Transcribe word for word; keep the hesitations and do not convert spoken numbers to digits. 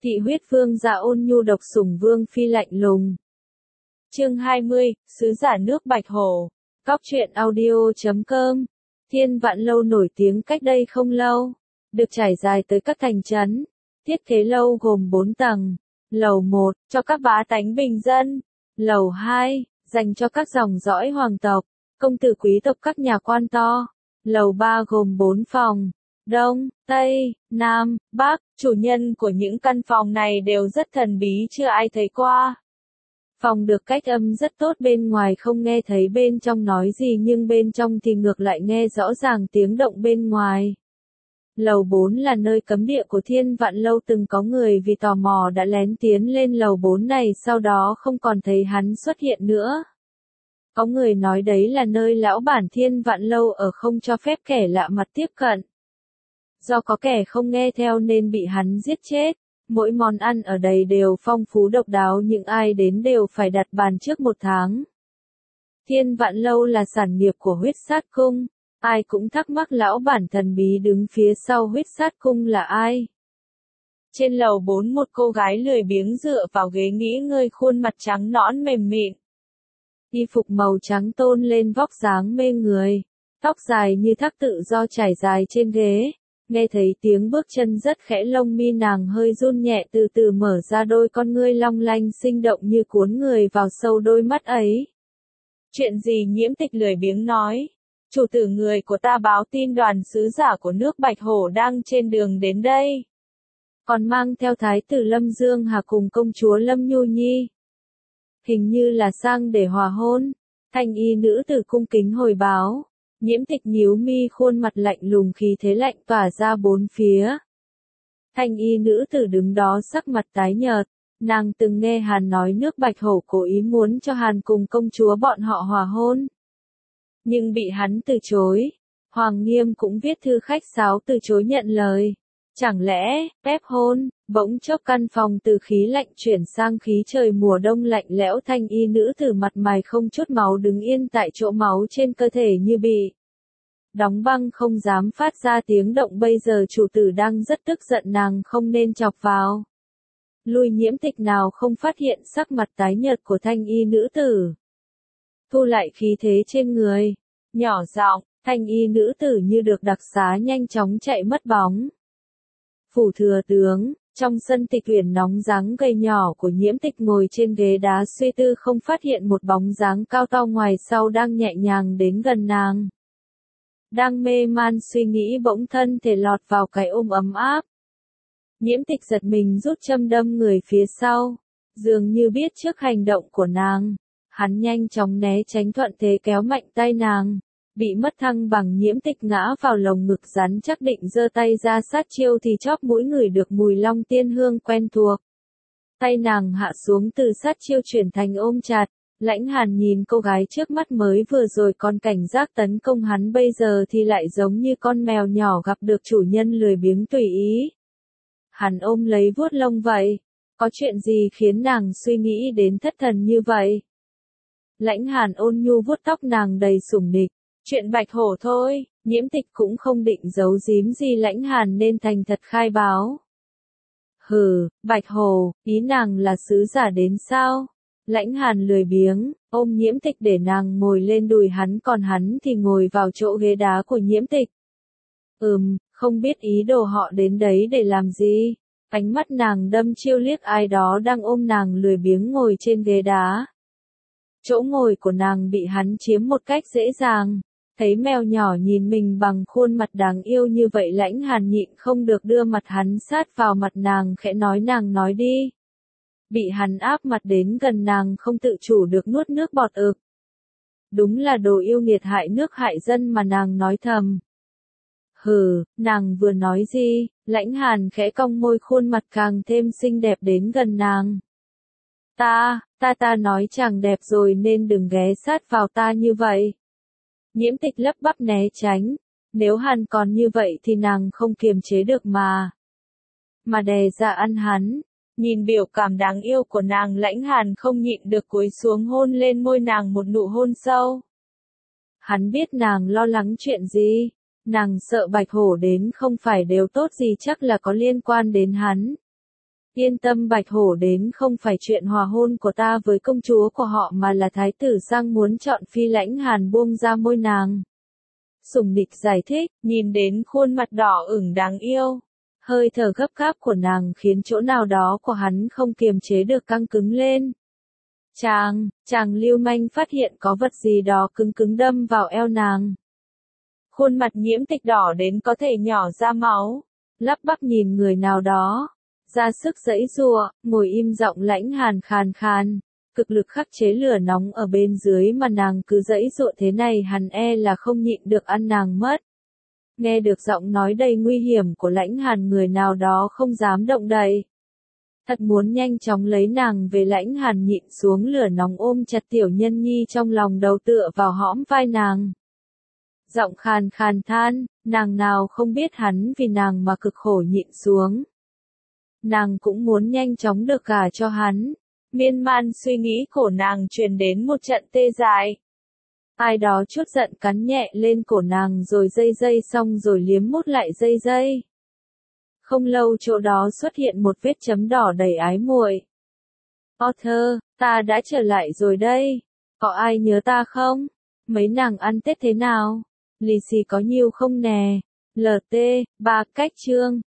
Thị huyết vương dạ ôn nhu độc sủng vương phi lạnh lùng. Chương hai mươi, Sứ giả nước Bạch Hổ. Cóc truyện audio chấm com. Thiên Vạn Lâu nổi tiếng cách đây không lâu, được trải dài tới các thành trấn. Thiết kế lâu gồm bốn tầng. Lầu một, cho các bá tánh bình dân. Lầu hai, dành cho các dòng dõi hoàng tộc, công tử quý tộc các nhà quan to. Lầu ba gồm bốn phòng. Đông, Tây, Nam, Bắc, chủ nhân của những căn phòng này đều rất thần bí chưa ai thấy qua. Phòng được cách âm rất tốt, bên ngoài không nghe thấy bên trong nói gì nhưng bên trong thì ngược lại nghe rõ ràng tiếng động bên ngoài. Lầu bốn là nơi cấm địa của Thiên Vạn Lâu, từng có người vì tò mò đã lén tiến lên lầu bốn này, sau đó không còn thấy hắn xuất hiện nữa. Có người nói đấy là nơi lão bản Thiên Vạn Lâu ở, không cho phép kẻ lạ mặt tiếp cận. Do có kẻ không nghe theo nên bị hắn giết chết. Mỗi món ăn ở đây đều phong phú độc đáo, những ai đến đều phải đặt bàn trước một tháng. Thiên Vạn Lâu là sản nghiệp của Huyết Sát Cung. Ai cũng thắc mắc lão bản thần bí đứng phía sau Huyết Sát Cung là ai. Trên lầu bốn, một cô gái lười biếng dựa vào ghế nghỉ ngơi, khuôn mặt trắng nõn mềm mịn. Y phục màu trắng tôn lên vóc dáng mê người. Tóc dài như thác tự do trải dài trên ghế. Nghe thấy tiếng bước chân rất khẽ, lông mi nàng hơi run nhẹ, từ từ mở ra đôi con ngươi long lanh sinh động như cuốn người vào sâu đôi mắt ấy. Chuyện gì? Nhiễm Tịch lười biếng nói. Chủ tử, người của ta báo tin đoàn sứ giả của nước Bạch Hổ đang trên đường đến đây. Còn mang theo thái tử Lâm Dương Hà cùng công chúa Lâm Nhu Nhi. Hình như là sang để hòa hôn. Thanh y nữ tử cung kính hồi báo. Nhiễm Tịch nhíu mi, khuôn mặt lạnh lùng, khí thế lạnh tỏa ra bốn phía. Thanh y nữ tử đứng đó sắc mặt tái nhợt, nàng từng nghe Hàn nói nước Bạch Hổ cố ý muốn cho Hàn cùng công chúa bọn họ hòa hôn. Nhưng bị hắn từ chối. Hoàng Nghiêm cũng viết thư khách sáo từ chối nhận lời. Chẳng lẽ, phép hôn? Bỗng chốc căn phòng từ khí lạnh chuyển sang khí trời mùa đông lạnh lẽo, thanh y nữ tử mặt mày không chút máu đứng yên tại chỗ, máu trên cơ thể như bị đóng băng, không dám phát ra tiếng động. Bây giờ chủ tử đang rất tức giận, nàng không nên chọc vào. Lui. Nhiễm Tịch nào không phát hiện sắc mặt tái nhợt của thanh y nữ tử. Thu lại khí thế trên người, nhỏ giọng, thanh y nữ tử như được đặc xá nhanh chóng chạy mất bóng. Phủ thừa tướng. Trong sân tịch uyển, nóng dáng gầy nhỏ của Nhiễm Tịch ngồi trên ghế đá suy tư, không phát hiện một bóng dáng cao to ngoài sau đang nhẹ nhàng đến gần nàng. Đang mê man suy nghĩ, bỗng thân thể lọt vào cái ôm ấm áp. Nhiễm Tịch giật mình rút châm đâm người phía sau. Dường như biết trước hành động của nàng, hắn nhanh chóng né tránh, thuận thế kéo mạnh tay nàng. Bị mất thăng bằng, Nhiễm Tịch ngã vào lồng ngực rắn chắc, định giơ tay ra sát chiêu thì chóp mũi ngửi được mùi long tiên hương quen thuộc. Tay nàng hạ xuống, từ sát chiêu chuyển thành ôm chặt. Lãnh Hàn nhìn cô gái trước mắt, mới vừa rồi còn cảnh giác tấn công hắn, bây giờ thì lại giống như con mèo nhỏ gặp được chủ nhân lười biếng tùy ý. Hắn ôm lấy vuốt lông vậy. Có chuyện gì khiến nàng suy nghĩ đến thất thần như vậy? Lãnh Hàn ôn nhu vuốt tóc nàng đầy sủng nịch. Chuyện Bạch Hổ thôi. Nhiễm Tịch cũng không định giấu giếm gì Lãnh Hàn nên thành thật khai báo. Hừ, Bạch Hổ, ý nàng là sứ giả đến sao? Lãnh Hàn lười biếng, ôm Nhiễm Tịch để nàng ngồi lên đùi hắn, còn hắn thì ngồi vào chỗ ghế đá của Nhiễm Tịch. Ừm, không biết ý đồ họ đến đấy để làm gì. Ánh mắt nàng đâm chiêu liếc ai đó đang ôm nàng lười biếng ngồi trên ghế đá. Chỗ ngồi của nàng bị hắn chiếm một cách dễ dàng. Thấy mèo nhỏ nhìn mình bằng khuôn mặt đáng yêu như vậy, Lãnh Hàn nhịn không được đưa mặt hắn sát vào mặt nàng, khẽ nói, nàng nói đi. Bị hắn áp mặt đến gần, nàng không tự chủ được nuốt nước bọt ực. Đúng là đồ yêu nghiệt, hại nước hại dân mà, nàng nói thầm. Hừ, nàng vừa nói gì? Lãnh Hàn khẽ cong môi, khuôn mặt càng thêm xinh đẹp đến gần nàng. Ta, ta ta nói chàng đẹp rồi nên đừng ghé sát vào ta như vậy. Nhiễm Tịch lắp bắp né tránh. Nếu hắn còn như vậy thì nàng không kiềm chế được mà. Mà đè ra ăn hắn. Nhìn biểu cảm đáng yêu của nàng, Lãnh Hàn không nhịn được cúi xuống hôn lên môi nàng một nụ hôn sâu. Hắn biết nàng lo lắng chuyện gì. Nàng sợ Bạch Hổ đến không phải đều tốt gì, chắc là có liên quan đến hắn. Yên tâm Bạch Hổ, đến không phải chuyện hòa hôn của ta với công chúa của họ mà là thái tử Giang muốn chọn Phi Lãnh Hàn buông ra môi nàng. Sùng Nịch giải thích, nhìn đến khuôn mặt đỏ ửng đáng yêu. Hơi thở gấp gáp của nàng khiến chỗ nào đó của hắn không kiềm chế được căng cứng lên. Chàng, chàng lưu manh phát hiện có vật gì đó cứng cứng đâm vào eo nàng. Khuôn mặt nhiễm tịch đỏ đến có thể nhỏ ra máu. Lắp bắp nhìn người nào đó. Ra sức giãy giụa, ngồi im giọng Lãnh Hàn khàn khàn. Cực lực khắc chế lửa nóng ở bên dưới mà nàng cứ giãy giụa thế này hắn e là không nhịn được ăn nàng mất. Nghe được giọng nói đầy nguy hiểm của Lãnh Hàn, người nào đó không dám động đậy. Thật muốn nhanh chóng lấy nàng về. Lãnh Hàn nhịn xuống lửa nóng ôm chặt Tiểu Nhân Nhi trong lòng, đầu tựa vào hõm vai nàng. Giọng khàn khàn than, nàng nào không biết hắn vì nàng mà cực khổ nhịn xuống. Nàng cũng muốn nhanh chóng được gả cho hắn. Miên man suy nghĩ của nàng truyền đến một trận tê dại. Ai đó chút giận cắn nhẹ lên cổ nàng rồi dây dây xong rồi liếm mút lại dây dây. Không lâu chỗ đó xuất hiện một vết chấm đỏ đầy ái muội. Arthur, ta đã trở lại rồi đây. Có ai nhớ ta không? Mấy nàng ăn Tết thế nào? Lì xì có nhiều không nè? lờ tê, ba cách chương.